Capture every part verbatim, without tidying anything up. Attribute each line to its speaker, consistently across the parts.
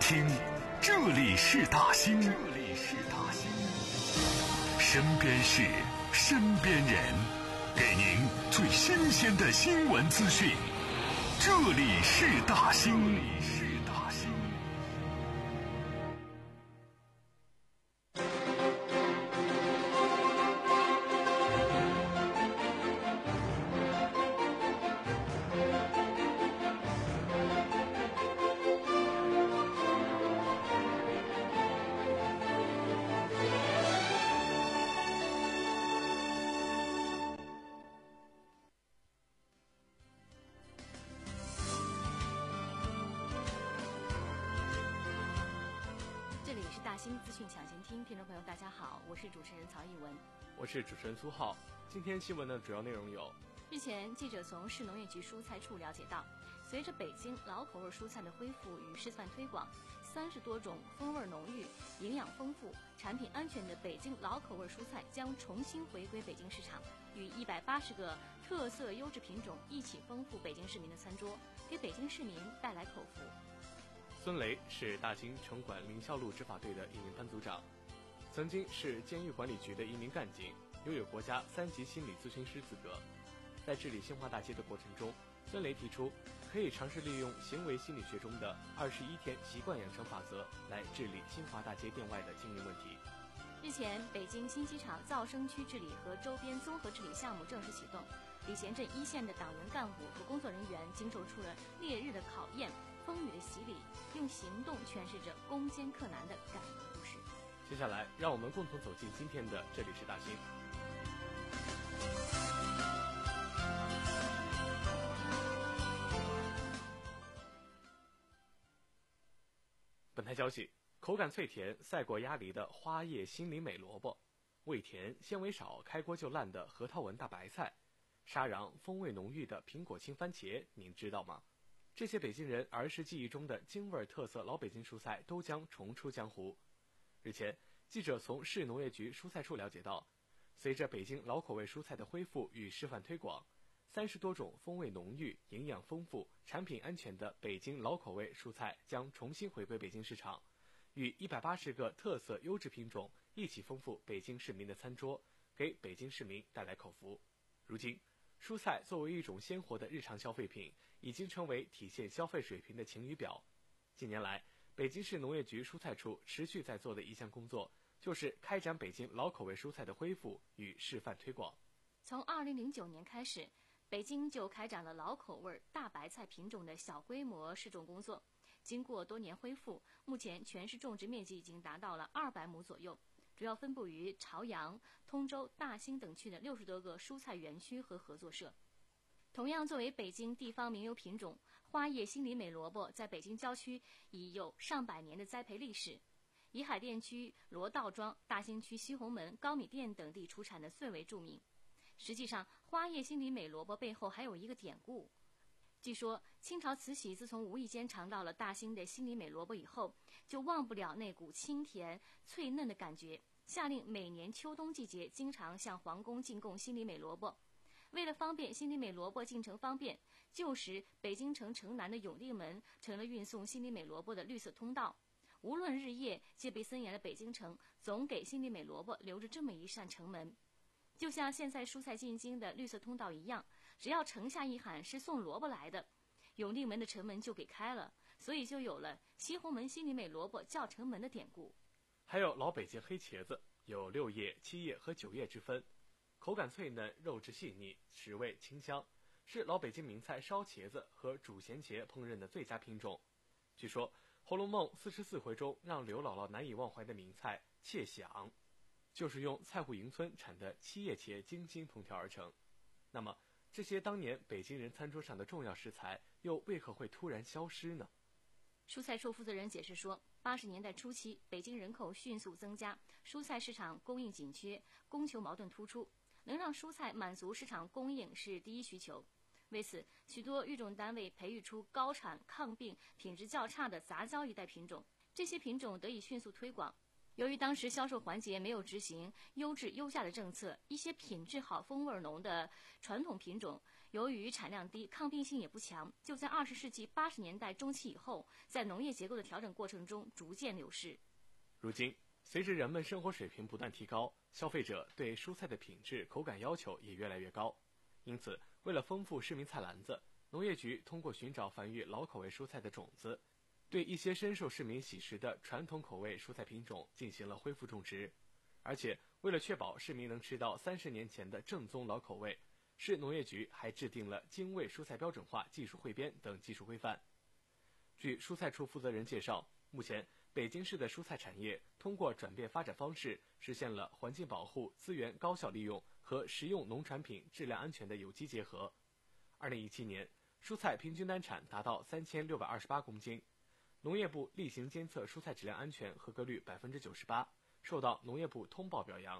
Speaker 1: 听，这里是大兴，这里是大兴，身边事，身边人，给您最新鲜的新闻资讯。这里是大兴，这里是大兴。
Speaker 2: 这里是大兴资讯抢先听，听众朋友大家好，我是主持人曹艺文，
Speaker 3: 我是主持人苏浩。今天新闻的主要内容有：
Speaker 2: 日前，记者从市农业局蔬菜处了解到，随着北京老口味蔬菜的恢复与示范推广，三十多种风味浓郁、营养丰富、产品安全的北京老口味蔬菜将重新回归北京市场，与一百八十个特色优质品种一起丰富北京市民的餐桌，给北京市民带来口福。
Speaker 3: 孙雷是大兴城管凌霄路执法队的一名班组长，曾经是监狱管理局的一名干警，拥有国家三级心理咨询师资格。在治理新华大街的过程中，孙雷提出可以尝试利用行为心理学中的二十一天习惯养成法则来治理新华大街店外的经营问题。
Speaker 2: 日前，北京新机场噪声区治理和周边综合治理项目正式启动，礼贤镇一线的党员干部和工作人员经受出了烈日的考验、风雨的洗礼，用行动诠释着攻坚克难的感人故事。
Speaker 3: 接下来，让我们共同走进今天的这里是大兴。本台消息，口感脆甜、赛过鸭梨的花叶心里美萝卜，味甜纤维少、开锅就烂的核桃纹大白菜，沙瓤风味浓郁的苹果青番茄，您知道吗？这些北京人儿时记忆中的京味特色老北京蔬菜都将重出江湖。日前，记者从市农业局蔬菜处了解到，随着北京老口味蔬菜的恢复与示范推广，三十多种风味浓郁、营养丰富、产品安全的北京老口味蔬菜将重新回归北京市场，与一百八十个特色优质品种一起丰富北京市民的餐桌，给北京市民带来口福。如今，蔬菜作为一种鲜活的日常消费品，已经成为体现消费水平的晴雨表。近年来，北京市农业局蔬菜处持续在做的一项工作，就是开展北京老口味蔬菜的恢复与示范推广。
Speaker 2: 从二零零九年开始，北京就开展了老口味大白菜品种的小规模试种工作。经过多年恢复，目前全市种植面积已经达到了二百亩左右，主要分布于朝阳、通州、大兴等区的六十多个蔬菜园区和合作社。同样作为北京地方名优品种，花叶心里美萝卜在北京郊区已有上百年的栽培历史，以海淀区罗道庄、大兴区西红门、高米店等地出产的最为著名。实际上，花叶心里美萝卜背后还有一个典故。据说清朝慈禧自从无意间尝到了大兴的心里美萝卜以后，就忘不了那股清甜脆嫩的感觉，下令每年秋冬季节经常向皇宫进贡心里美萝卜。为了方便心里美萝卜进城方便，旧时北京城城南的永定门成了运送心里美萝卜的绿色通道。无论日夜，戒备森严的北京城总给心里美萝卜留着这么一扇城门。就像现在蔬菜进京的绿色通道一样，只要城下一喊是送萝卜来的，永定门的城门就给开了，所以就有了西红门心里美萝卜叫城门的典故。
Speaker 3: 还有老北京黑茄子，有六叶、七叶和九叶之分，口感脆嫩，肉质细腻，食味清香，是老北京名菜烧茄子和煮咸茄烹饪的最佳品种。据说《红楼梦》四十四回中让刘姥姥难以忘怀的名菜切响，就是用菜户营村产的七叶茄精心烹调而成。那么，这些当年北京人餐桌上的重要食材，又为何会突然消失呢？
Speaker 2: 蔬菜处负责人解释说，八十年代初期，北京人口迅速增加，蔬菜市场供应紧缺，供求矛盾突出，能让蔬菜满足市场供应是第一需求。为此，许多育种单位培育出高产、抗病、品质较差的杂交一代品种，这些品种得以迅速推广。由于当时销售环节没有执行优质优价的政策，一些品质好、风味浓的传统品种， 由于产量低，抗病性也不强，就在二十世纪八十年代中期以后，在农业结构的调整过程中逐渐流失。
Speaker 3: 如今，随着人们生活水平不断提高，消费者对蔬菜的品质、口感要求也越来越高。因此，为了丰富市民菜篮子，农业局通过寻找繁育老口味蔬菜的种子，对一些深受市民喜食的传统口味蔬菜品种进行了恢复种植。而且，为了确保市民能吃到三十年前的正宗老口味，市农业局还制定了精卫蔬菜标准化技术汇编等技术规范。据蔬菜处负责人介绍，目前北京市的蔬菜产业通过转变发展方式，实现了环境保护、资源高效利用和食用农产品质量安全的有机结合。二零一七年，蔬菜平均单产达到三千六百二十八公斤，农业部例行监测蔬菜质量安全合格率百分之九十八，受到农业部通报表扬。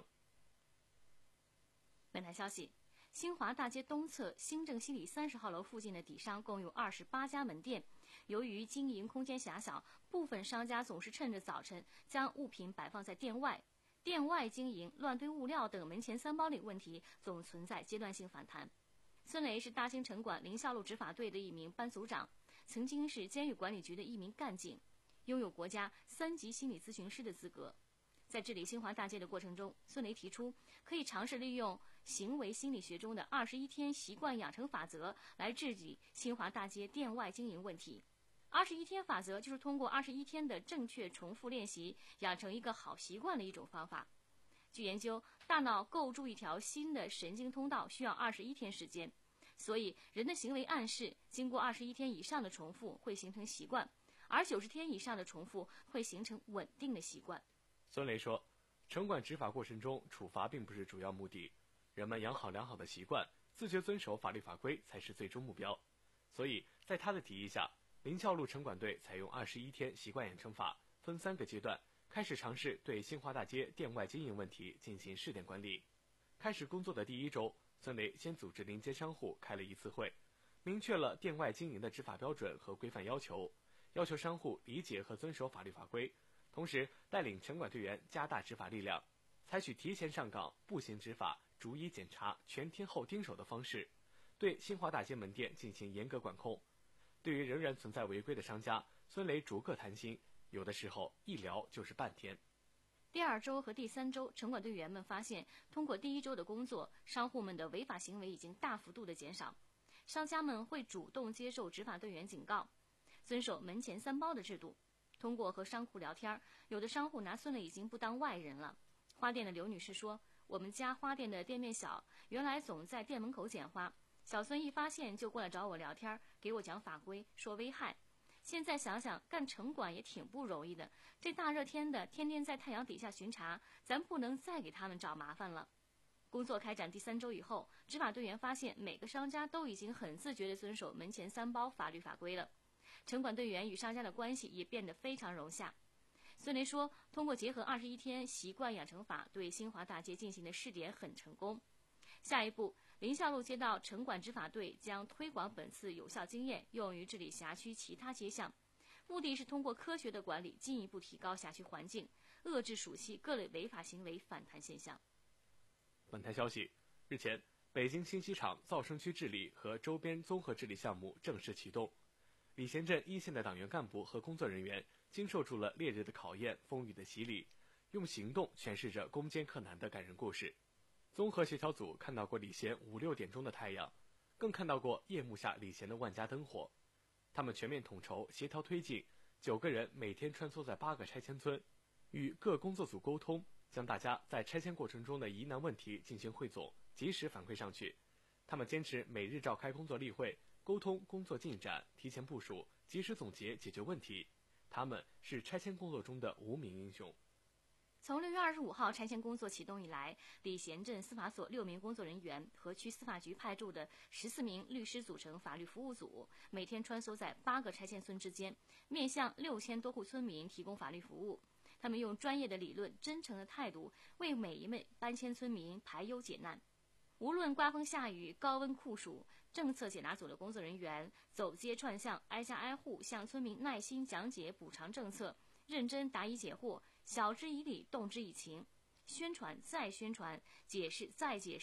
Speaker 2: 本台消息，新华大街东侧新郑西里三十号楼附近的底商共有二十八家门店，由于经营空间狭小，部分商家总是趁着早晨将物品摆放在店外，店外经营、乱堆物料等门前三包里问题总存在阶段性反弹。孙雷是大兴城管临夏路执法队的一名班组长，曾经是监狱管理局的一名干警，拥有国家三级心理咨询师的资格。在治理新华大街的过程中，孙雷提出可以尝试利用行为心理学中的二十一天习惯养成法则来治理新华大街店外经营问题。二十一天法则就是通过二十一天的正确重复练习，养成一个好习惯的一种方法。据研究，大脑构筑一条新的神经通道需要二十一天时间，所以人的行为暗示经过二十一天以上的重复会形成习惯，而九十天以上的重复会形成稳定的习惯。
Speaker 3: 孙雷说，城管执法过程中处罚并不是主要目的，人们养好良好的习惯，自觉遵守法律法规才是最终目标。所以在他的提议下，临孝路城管队采用二十一天习惯养成法，分三个阶段开始尝试对新华大街店外经营问题进行试点管理。开始工作的第一周，孙雷先组织邻街商户开了一次会，明确了店外经营的执法标准和规范要求，要求商户理解和遵守法律法规，同时带领城管队员加大执法力量，采取提前上岗、步行执法、逐一检查、全天候盯守的方式，对新华大街门店进行严格管控。对于仍然存在违规的商家，孙雷逐个谈心，有的时候一聊就是半天。
Speaker 2: 第二周和第三周，城管队员们发现，通过第一周的工作，商户们的违法行为已经大幅度的减少，商家们会主动接受执法队员警告，遵守门前三包的制度。通过和商户聊天，有的商户拿孙雷已经不当外人了。花店的刘女士说，我们家花店的店面小，原来总在店门口捡花，小孙一发现就过来找我聊天，给我讲法规，说危害。现在想想，干城管也挺不容易的，这大热天的，天天在太阳底下巡查，咱不能再给他们找麻烦了。工作开展第三周以后，执法队员发现每个商家都已经很自觉地遵守门前三包法律法规了，城管队员与商家的关系也变得非常融洽。孙雷说，通过结合二十一天习惯养成法对新华大街进行的试点很成功。下一步，临孝路街道城管执法队将推广本次有效经验用于治理辖区其他街巷，目的是通过科学的管理进一步提高辖区环境，遏制暑期各类违法行为反弹现象。
Speaker 3: 本台消息，日前，北京新机场噪声区治理和周边综合治理项目正式启动。礼贤镇一线的党员干部和工作人员经受住了烈日的考验、风雨的洗礼，用行动诠释着攻坚克难的感人故事。综合协调组看到过礼贤五六点钟的太阳，更看到过夜幕下礼贤的万家灯火。他们全面统筹、协调推进，九个人每天穿梭在八个拆迁村，与各工作组沟通，将大家在拆迁过程中的疑难问题进行汇总，及时反馈上去。他们坚持每日召开工作例会，沟通工作进展，提前部署，及时总结解决问题。他们是拆迁工作中的无名英雄。
Speaker 2: 从六月二十五号拆迁工作启动以来，礼贤镇司法所六名工作人员和区司法局派驻的十四名律师组成法律服务组，每天穿梭在八个拆迁村之间，面向六千多户村民提供法律服务。他们用专业的理论、真诚的态度，为每一位搬迁村民排忧解难。无论刮风下雨、高温酷暑，政策解答组的工作人员走街串巷，挨家挨户向村民耐心讲解补偿政策，认真答疑解惑，晓之以理，动之以情，宣传再宣传，解释再解释，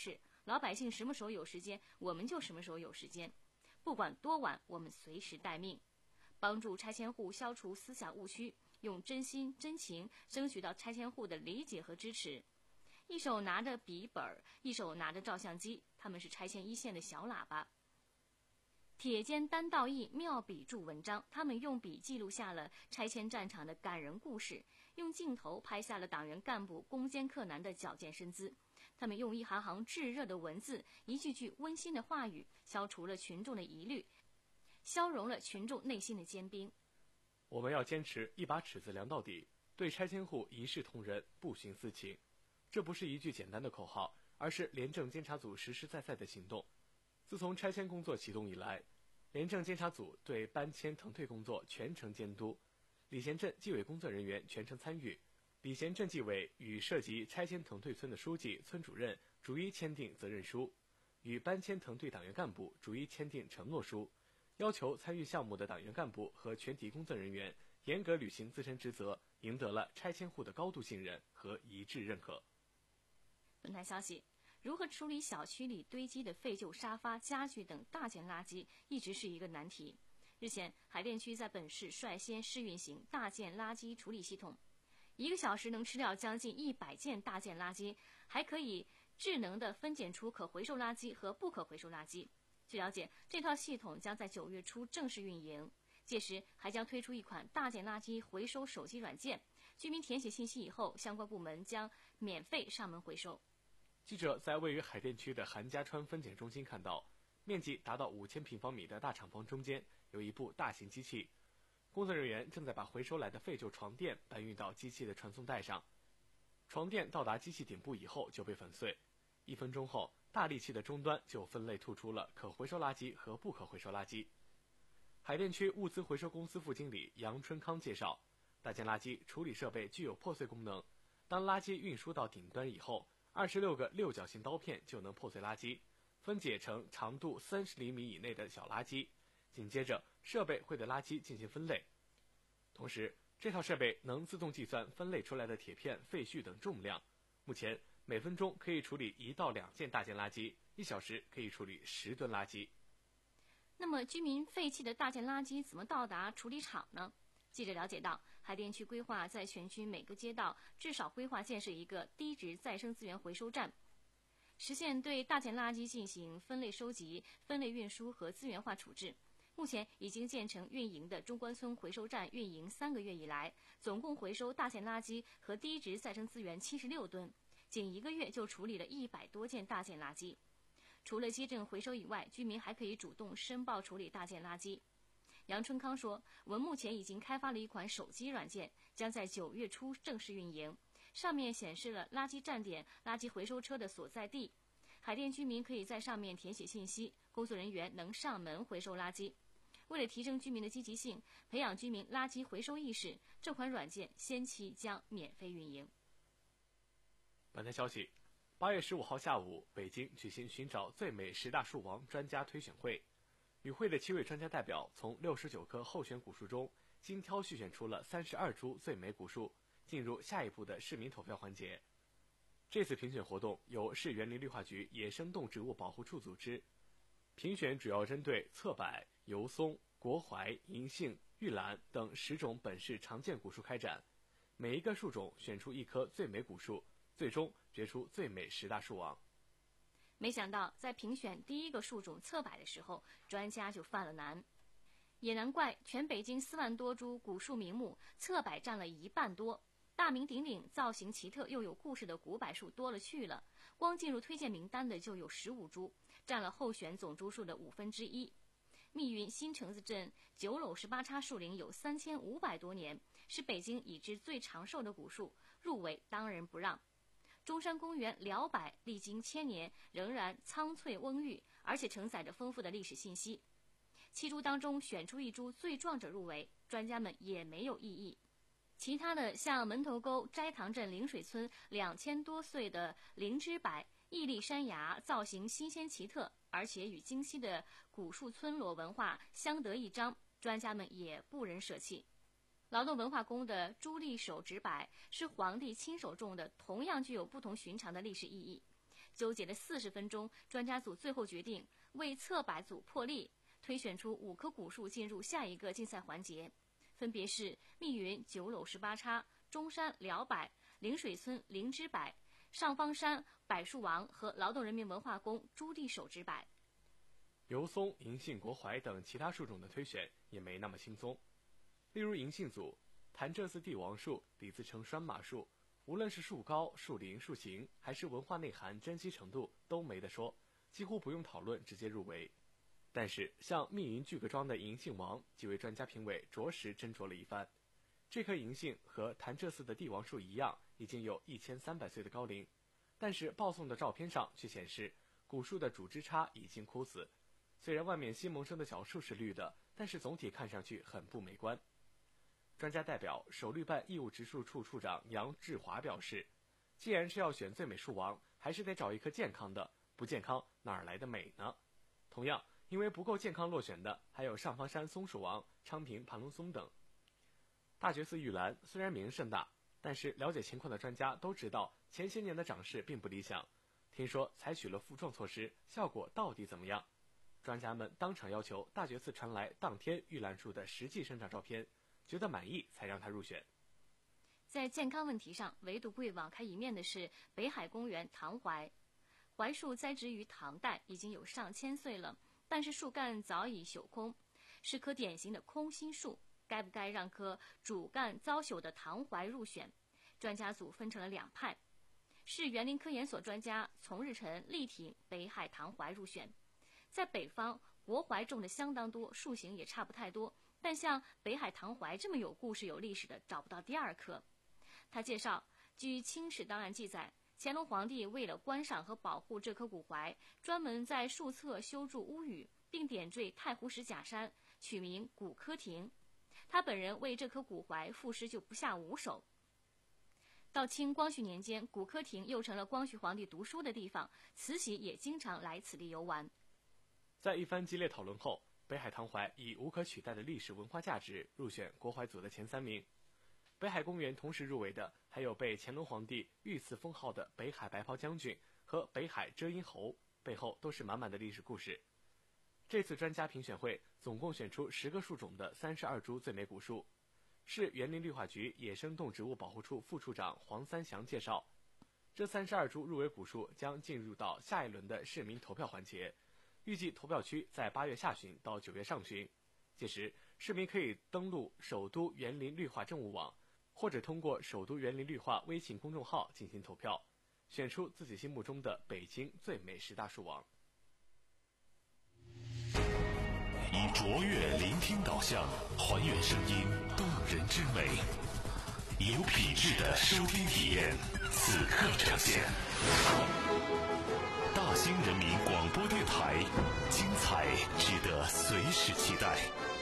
Speaker 2: 老百姓什么时候有时间，我们就什么时候有时间，不管多晚，我们随时待命，帮助拆迁户消除思想误区，用真心真情争取到拆迁户的理解和支持。一手拿着笔本，一手拿着照相机，他们是拆迁一线的小喇叭。铁肩担道义，妙笔著文章，他们用笔记录下了拆迁战场的感人故事，用镜头拍下了党员干部攻坚克难的矫健身姿。他们用一行行炙热的文字，一句句温馨的话语，消除了群众的疑虑，消融了群众内心的坚冰。
Speaker 3: 我们要坚持一把尺子量到底，对拆迁户一视同仁，不徇私情。这不是一句简单的口号，而是廉政监察组实实在在的行动。自从拆迁工作启动以来，廉政监察组对搬迁腾退工作全程监督，礼贤镇纪委工作人员全程参与，礼贤镇纪委与涉及拆迁腾退村的书记、村主任逐一签订责任书，与搬迁腾退党员干部逐一签订承诺书，要求参与项目的党员干部和全体工作人员严格履行自身职责，赢得了拆迁户的高度信任和一致认可。
Speaker 2: 本台消息，如何处理小区里堆积的废旧沙发、家具等大件垃圾，一直是一个难题。日前，海淀区在本市率先试运行大件垃圾处理系统，一个小时能吃掉将近一百件大件垃圾，还可以智能地分拣出可回收垃圾和不可回收垃圾。据了解，这套系统将在九月初正式运营，届时还将推出一款大件垃圾回收手机软件，居民填写信息以后，相关部门将免费上门回收。
Speaker 3: 记者在位于海淀区的韩家川分拣中心看到，面积达到五千平方米的大厂房中间有一部大型机器，工作人员正在把回收来的废旧床垫搬运到机器的传送带上。床垫到达机器顶部以后就被粉碎，一分钟后，大力器的终端就分类吐出了可回收垃圾和不可回收垃圾。海淀区物资回收公司副经理杨春康介绍，大件垃圾处理设备具有破碎功能，当垃圾运输到顶端以后，二十六个六角形刀片就能破碎垃圾，分解成长度三十厘米以内的小垃圾。紧接着，设备会对垃圾进行分类。同时，这套设备能自动计算分类出来的铁片、废絮等重量。目前，每分钟可以处理一到两件大件垃圾，一小时可以处理十吨垃圾。
Speaker 2: 那么，居民废弃的大件垃圾怎么到达处理厂呢？记者了解到，海淀区规划在全区每个街道至少规划建设一个低值再生资源回收站，实现对大件垃圾进行分类收集、分类运输和资源化处置。目前已经建成运营的中关村回收站运营三个月以来，总共回收大件垃圾和低值再生资源七十六吨，仅一个月就处理了一百多件大件垃圾。除了基证回收以外，居民还可以主动申报处理大件垃圾。杨春康说，我们目前已经开发了一款手机软件，将在九月初正式运营，上面显示了垃圾站点、垃圾回收车的所在地，海淀居民可以在上面填写信息，工作人员能上门回收垃圾。为了提升居民的积极性，培养居民垃圾回收意识，这款软件先期将免费运营。
Speaker 3: 本台消息，八月十五号下午，北京举行寻找最美十大树王专家推选会。与会的七位专家代表从六十九棵候选古树中精挑细选出了三十二株最美古树，进入下一步的市民投票环节。这次评选活动由市园林绿化局野生动植物保护处组织，评选主要针对侧柏、油松、国槐、银杏、玉兰等十种本市常见古树开展，每一个树种选出一棵最美古树，最终决出最美十大树王。
Speaker 2: 没想到，在评选第一个树种侧柏的时候，专家就犯了难。也难怪，全北京四万多株古树名木，侧柏占了一半多。大名鼎鼎、造型奇特又有故事的古柏树多了去了，光进入推荐名单的就有十五株，占了候选总株数的五分之一。密云新城子镇九垄十八叉树龄有三千五百多年，是北京已知最长寿的古树，入围当仁不让。中山公园辽柏历经千年仍然苍翠蓊郁，而且承载着丰富的历史信息。七株当中选出一株最壮者入围，专家们也没有异议。其他的像门头沟斋堂镇灵水村两千多岁的灵芝柏，屹立山崖，造型新鲜奇特，而且与京西的古树村落文化相得益彰，专家们也不忍舍弃。劳动文化宫的朱立手植柏是皇帝亲手种的，同样具有不同寻常的历史意义。 纠结了四十分钟，专家组最后决定为测柏组破例，推选出五棵古树进入下一个竞赛环节，分别是密云九垄十八叉、中山辽柏、灵水村灵芝柏、上方山柏树王和劳动人民文化宫朱棣手植柏。
Speaker 3: 油松、银杏、国槐等其他树种的推选也没那么轻松。例如银杏组，潭柘寺帝王树、李自成拴马树，无论是树高、树龄、树形，还是文化内涵、珍稀程度，都没得说，几乎不用讨论，直接入围。但是像密云巨阁庄的银杏王，几位专家评委着实斟酌了一番。这棵银杏和潭柘寺的帝王树一样，已经有一千三百岁的高龄，但是报送的照片上却显示古树的主枝杈已经枯死。虽然外面新萌生的小树是绿的，但是总体看上去很不美观。专家代表首绿办义务植树处处长杨志华表示，既然是要选最美树王，还是得找一棵健康的，不健康哪儿来的美呢？同样，因为不够健康落选的还有上方山松树王、昌平盘龙松等。大觉寺玉兰虽然名甚大，但是了解情况的专家都知道前些年的长势并不理想，听说采取了负重措施，效果到底怎么样？专家们当场要求大觉寺传来当天玉兰树的实际生长照片，觉得满意才让它入选。
Speaker 2: 在健康问题上，唯独不网开一面的是北海公园唐槐。槐树栽植于唐代，已经有上千岁了，但是树干早已朽空，是棵典型的空心树。该不该让棵主干遭朽的唐槐入选？专家组分成了两派，市园林科研所专家丛日晨力挺北海唐槐入选。在北方，国槐种的相当多，树形也差不太多，但像北海唐槐这么有故事有历史的找不到第二棵。他介绍，据清史档案记载，乾隆皇帝为了观赏和保护这棵古槐，专门在树侧修筑屋宇，并点缀太湖石假山，取名古柯亭。他本人为这棵古槐赋诗就不下五首。到清光绪年间，古柯亭又成了光绪皇帝读书的地方，慈禧也经常来此地游玩。
Speaker 3: 在一番激烈讨论后，北海唐槐以无可取代的历史文化价值入选国槐组的前三名。北海公园同时入围的还有被乾隆皇帝御赐封号的北海白袍将军和北海遮阴侯，背后都是满满的历史故事。这次专家评选会总共选出十个树种的三十二株最美古树。市园林绿化局野生动植物保护处副处长黄三祥介绍，这三十二株入围古树将进入到下一轮的市民投票环节，预计投票区在八月下旬到九月上旬，届时市民可以登录首都园林绿化政务网，或者通过首都园林绿化微信公众号进行投票，选出自己心目中的北京最美十大树王。
Speaker 1: 以卓越聆听导向，还原声音动人之美，有品质的收听体验，此刻呈现。大兴人民广播电台，精彩值得随时期待。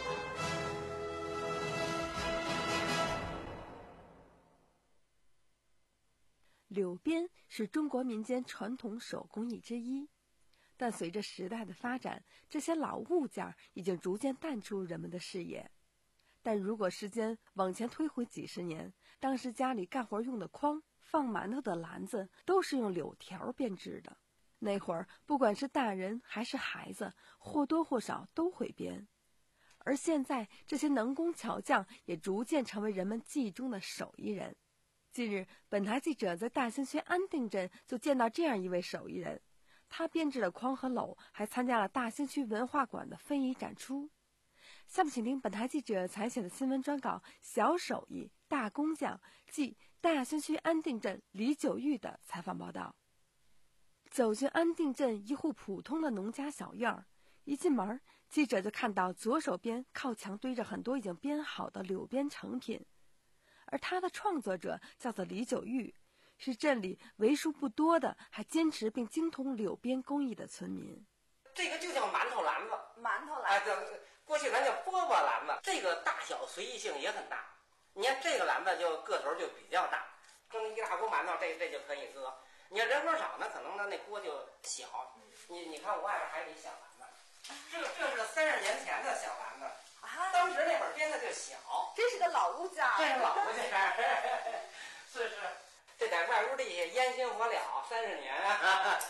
Speaker 4: 柳编是中国民间传统手工艺之一，但随着时代的发展，这些老物件已经逐渐淡出人们的视野。但如果时间往前推回几十年，当时家里干活用的筐、放馒头的篮子都是用柳条编织的。那会儿不管是大人还是孩子，或多或少都会编。而现在这些能工巧匠也逐渐成为人们记忆中的手艺人。近日，本台记者在大兴区安定镇就见到这样一位手艺人，他编制的筐和篓还参加了大兴区文化馆的非遗展出。下面请听本台记者采写的新闻专稿《小手艺大工匠》暨大兴区安定镇李九玉的采访报道。走进安定镇一户普通的农家小院儿，一进门，记者就看到左手边靠墙堆着很多已经编好的柳编成品，而他的创作者叫做李九玉，是镇里为数不多的还坚持并精通柳编工艺的村民。
Speaker 5: 这个就叫馒头篮子，
Speaker 6: 馒头篮子，
Speaker 5: 啊，过去咱叫饽饽篮子。这个大小随意性也很大，你看这个篮子就个头就比较大，蒸一大锅馒头，这这就可以搁。你要人口少呢，可能呢那锅就小。你你看我外边还有一小篮子，这这是三十年前的小篮子，
Speaker 6: 啊，
Speaker 5: 当时那会儿编的就小。
Speaker 6: 这是个老物件，
Speaker 5: 这是老物件，是是，这在外屋里烟熏火燎三十年啊。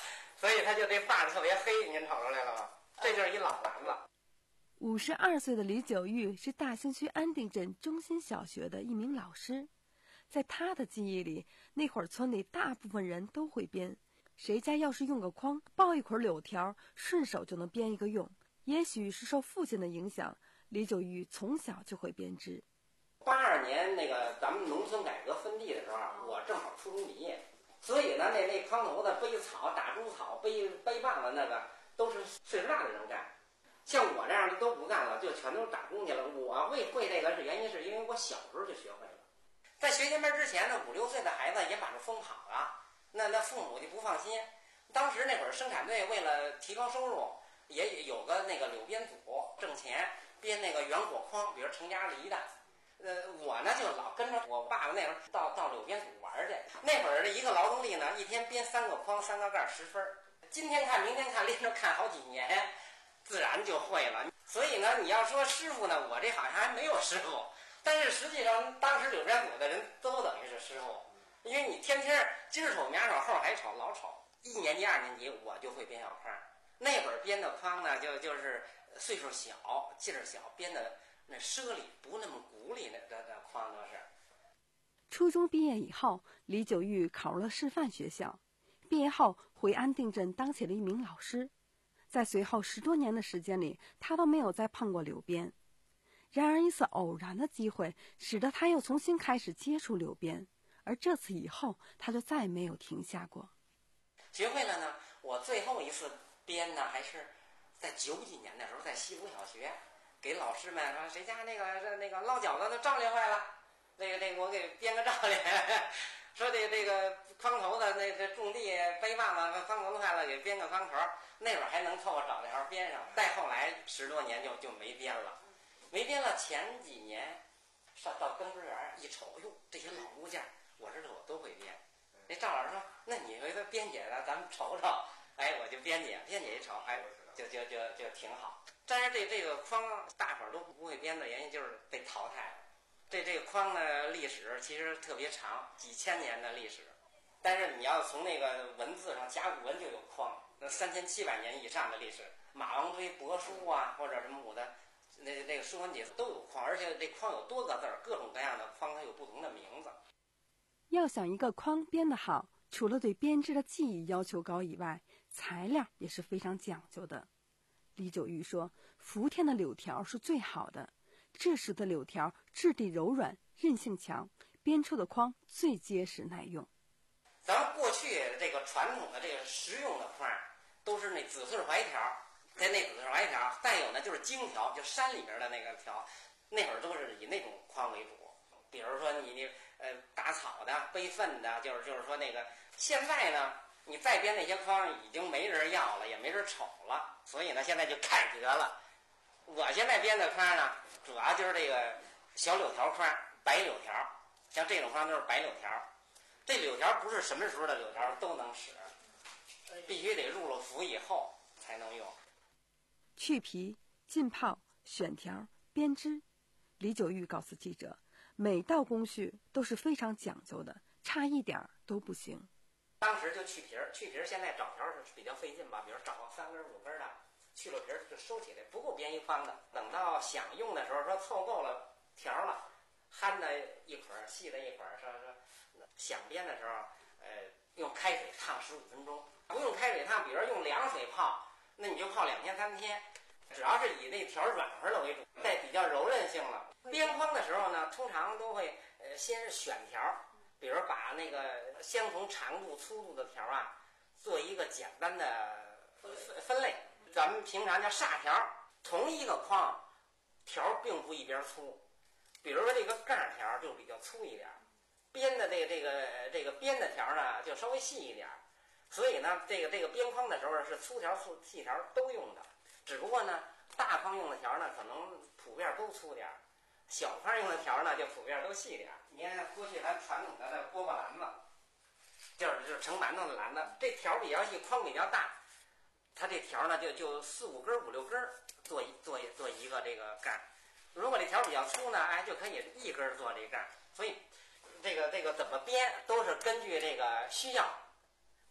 Speaker 5: 所以他就这发特别黑，您瞅出来了吗？这就是一老篮子。
Speaker 4: 五十二岁的李九玉是大兴区安定镇中心小学的一名老师，在他的记忆里，那会儿村里大部分人都会编，谁家要是用个筐，抱一捆柳条，顺手就能编一个用。也许是受父亲的影响，李九玉从小就会编织。
Speaker 5: 八二年那个咱们农村改革分地的时候，我正好初中毕业，所以呢，那那筐头子背草、打猪草、背背棒子那个都是岁数大的人干。像我这样的都不干了，就全都打工去了。我会会这个是原因是因为我小时候就学会了，在学前班之前呢，五六岁的孩子也把这风跑了，那那父母就不放心。当时那会儿生产队为了提高收入，也有个那个柳编组挣钱，编那个圆果筐，比如成家梨的。呃，我呢就老跟着我爸爸那会儿到到柳编组玩去。那会儿的一个劳动力呢，一天编三个筐，三个盖十分。今天看，明天看，连着看好几年。自然就会了。所以呢，你要说师傅呢，我这好像还没有师傅，但是实际上当时柳编组的人都等于是师傅，因为你天天今儿瞅明儿瞅后儿还瞅老瞅。一年级二年级我就会编小筐，那会儿编的筐呢就就是岁数小劲儿小，编的那奢里不那么鼓里的的的筐都是。
Speaker 4: 初中毕业以后，李九玉考入了师范学校，毕业后回安定镇当起了一名老师。在随后十多年的时间里，他都没有再碰过柳编。然而一次偶然的机会，使得他又重新开始接触柳编，而这次以后，他就再没有停下过。
Speaker 5: 学会了呢，我最后一次编呢，还是在九几年的时候，在西湖小学，给老师们说谁家那个那个捞饺子的罩里坏了，这个这个我给编个罩里。说这这个筐头子那这种地背棒子筐头子坏了，给编个筐头。那会儿还能凑合找条编上，再后来十多年就就没编了，没编了。前几年上到耕织园一瞅，哟，这些老物件，我知道我都会编。那赵老师说：“那你回头编解的，咱们瞅瞅。”哎，我就编解，编解一瞅，哎，就就就就挺好。但是这这个筐大伙儿都不会编的原因就是被淘汰了。这这个筐的历史其实特别长，几千年的历史。但是你要从那个文字上，甲骨文就有筐。那三千七百年以上的历史，马王堆帛书啊，或者什么我的那那个《说文解字》都有筐，而且这筐有多个字儿，各种各样的筐它有不同的名字。
Speaker 4: 要想一个筐编得好，除了对编织的技艺要求高以外，材料也是非常讲究的。李九玉说，福田的柳条是最好的，这时的柳条质地柔软，韧性强，编出的筐最结实耐用。
Speaker 5: 咱们过去这个传统的这个实用的筐，都是那紫穗槐条，在那紫穗槐条，再有呢就是荆条，就山里边的那个条，那会儿都是以那种筐为主。比如说你你呃打草的、背粪的，就是就是说那个。现在呢，你再编那些筐已经没人要了，也没人瞅了，所以呢现在就改革了。我现在编的筐呢，主要就是这个小柳条筐，白柳条，像这种筐都是白柳条。这柳条不是什么时候的柳条都能使，必须得入了伏以后才能用。
Speaker 4: 去皮、浸泡、选条、编织，李九玉告诉记者，每道工序都是非常讲究的，差一点都不行。
Speaker 5: 当时就去皮儿，去皮儿现在找条是比较费劲吧，比如找三根五根的，去了皮儿就收起来，不够编一筐的。等到想用的时候，说凑够了条了，憨的一捆儿，细的一捆儿，说说。想编的时候，呃，用开水烫十五分钟，不用开水烫，比如说用凉水泡，那你就泡两天三天。主要是以那条软和的为主，带比较柔韧性了。编筐的时候呢，通常都会呃先选条，比如把那个相同长度、粗度的条啊，做一个简单的分分类。咱们平常叫煞条，同一个筐条并不一边粗，比如说这个杠条就比较粗一点。编的这个这个这个编的条呢，就稍微细一点，所以呢，这个这个编筐的时候是粗条、粗细条都用的。只不过呢，大筐用的条呢，可能普遍都粗点；小筐用的条呢，就普遍都细点。你看过去咱传统的那饽饽篮子，就是就是盛馒头的篮子，这条比较细，筐比较大，它这条呢就就四五根、五六根做一做一做一个这个杠。如果这条比较粗呢，哎，就可以一根做这杠。所以。这个这个怎么编都是根据这个需要，再一个根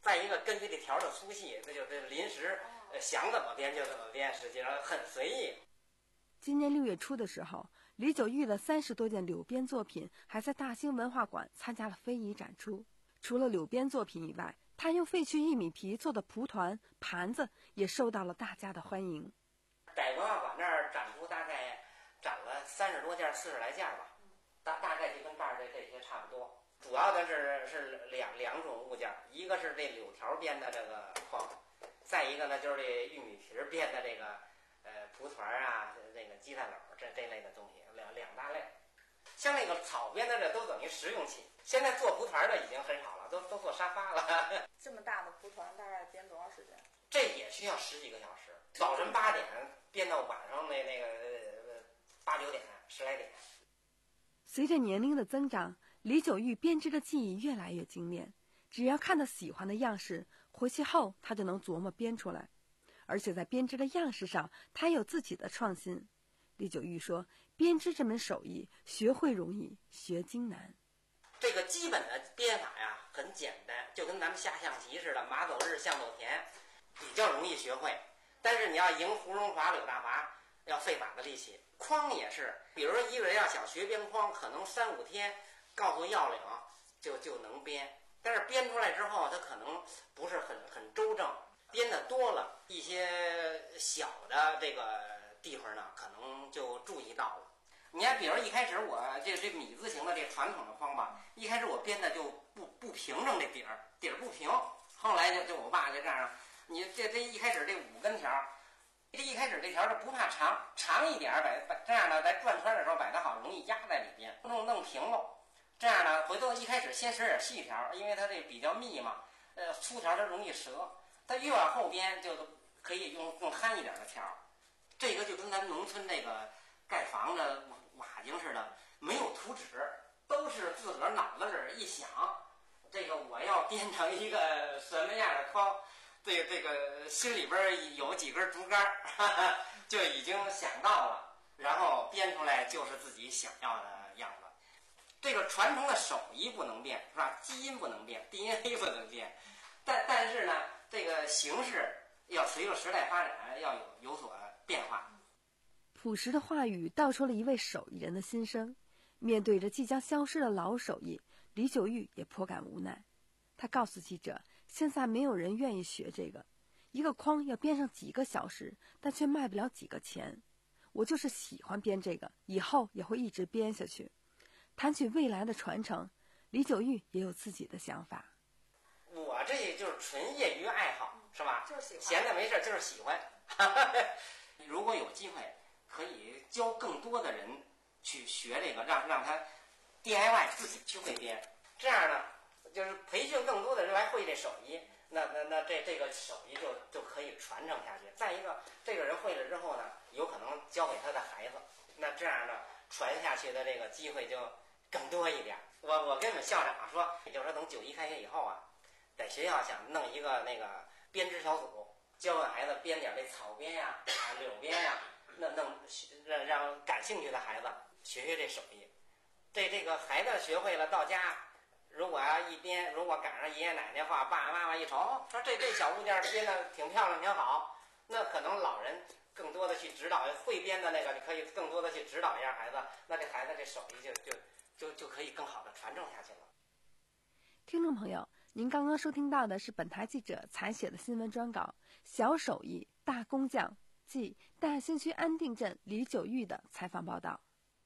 Speaker 5: 根据这条的粗细，这就这临时呃想怎么编就怎么编，实际上很随意。
Speaker 4: 今年六月初的时候，李九玉的三十多件柳编作品还在大兴文化馆参加了非遗展出。除了柳编作品以外，他用废去玉米皮做的蒲团、盘子也受到了大家的欢迎。
Speaker 5: 在文化馆那儿展出，大概展了三十多件、四十来件吧，大大概就跟这儿这这些差不多。主要的是是两两种物件，一个是这柳条编的这个筐，再一个呢就是这玉米皮编的这个呃蒲团啊，这个鸡蛋篓这这类的东西，两两大类。像那个草编的这都等于实用器，现在做蒲团的已经很少了，都都做沙发了。
Speaker 6: 这么大的蒲团大概编多长时间？
Speaker 5: 这也需要十几个小时，早晨八点编到晚上那那个呃八九点十来点。
Speaker 4: 随着年龄的增长，李九玉编织的技艺越来越精炼，只要看到喜欢的样式，回去后他就能琢磨编出来。而且在编织的样式上，他有自己的创新。李九玉说，编织这门手艺学会容易，学精难。
Speaker 5: 这个基本的编法呀很简单，就跟咱们下象棋似的，马走日象走田，比较容易学会。但是你要赢胡荣华、柳大华，要费把子力气。筐也是，比如说一个人要想学编筐，可能三五天告诉要领就就能编，但是编出来之后，他可能不是很很周正，编的多了，一些小的这个地方呢，可能就注意到了。你看，比如一开始我这这米字形的这传统的筐吧，一开始我编的就不不平整，这底儿底儿不平，后来就就我爸就这样，你这这一开始这五根条，这一开始这条是不怕长，长一点摆摆这样呢，在转圈的时候摆得好，容易压在里边，弄弄平喽。这样呢，回头一开始先使点细条，因为它这比较密嘛，呃，粗条它容易折，它越往后边就可以用更憨一点的条。这个就跟咱们农村这个盖房子瓦井似的，没有图纸，都是自个儿脑子里一想，这个我要编成一个什么样的筐，这个这个心里边有几根竹竿，哈哈，就已经想到了，然后编出来就是自己想要的样子。这个传统的手艺不能变，是吧？基因不能变 ，D N A 不能变，但但是呢，这个形式要随着时代发展要有有所变化。
Speaker 4: 朴实的话语道出了一位手艺人的心声。面对着即将消失的老手艺，李九玉也颇感无奈。他告诉记者，现在没有人愿意学这个，一个筐要编上几个小时，但却卖不了几个钱。我就是喜欢编这个，以后也会一直编下去。谈起未来的传承，李九玉也有自己的想法。
Speaker 5: 我这就是纯业余爱好，是吧？
Speaker 6: 就是喜欢，
Speaker 5: 闲的没事就是喜欢。如果有机会，可以教更多的人去学这个，让让他 D I Y 自己去会编。这样呢，就是培训更多的人来会这手艺，那那那这这个手艺就就可以传承下去。再一个，这个人会了之后呢，有可能教给他的孩子，那这样呢，传下去的这个机会就更多一点。我我跟我们校长说，也就是说等九一开学以后啊，在学校想弄一个那个编织小组，教给孩子编点这草编呀、啊、柳编呀，那弄让让感兴趣的孩子学学这手艺。这这个孩子学会了，到家如果要一编，如果赶上爷爷奶奶话，爸爸妈妈一瞅，说这这小物件编的挺漂亮挺好，那可能老人更多的去指导，会编的那个你可以更多的去指导一下孩子，那这孩子这手艺就就就就可以更好的传承下去了。
Speaker 4: 听众朋友，您刚刚收听到的是本台记者采写的新闻专稿《小手艺大工匠》暨大兴区安定镇李九玉的采访报道。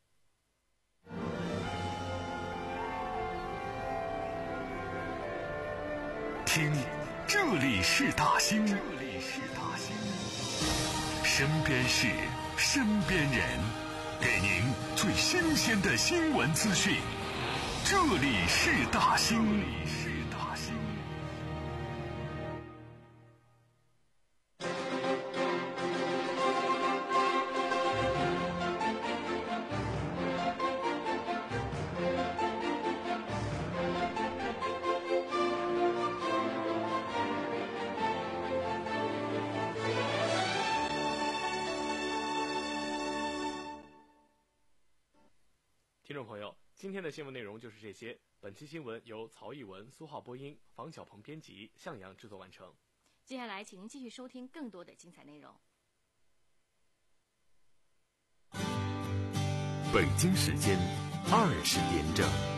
Speaker 1: 听，这里是大兴，这里是大兴，身边事，身边人，给您最新鲜的新闻资讯。这里是大兴，这里是大兴。
Speaker 3: 听众朋友，今天的新闻内容就是这些。 本期新闻由曹艺文、苏浩播音，房小鹏编辑，向阳制作完成。
Speaker 2: 接下来，请您继续收听更多的精彩内容。
Speaker 1: 北京时间二十点整。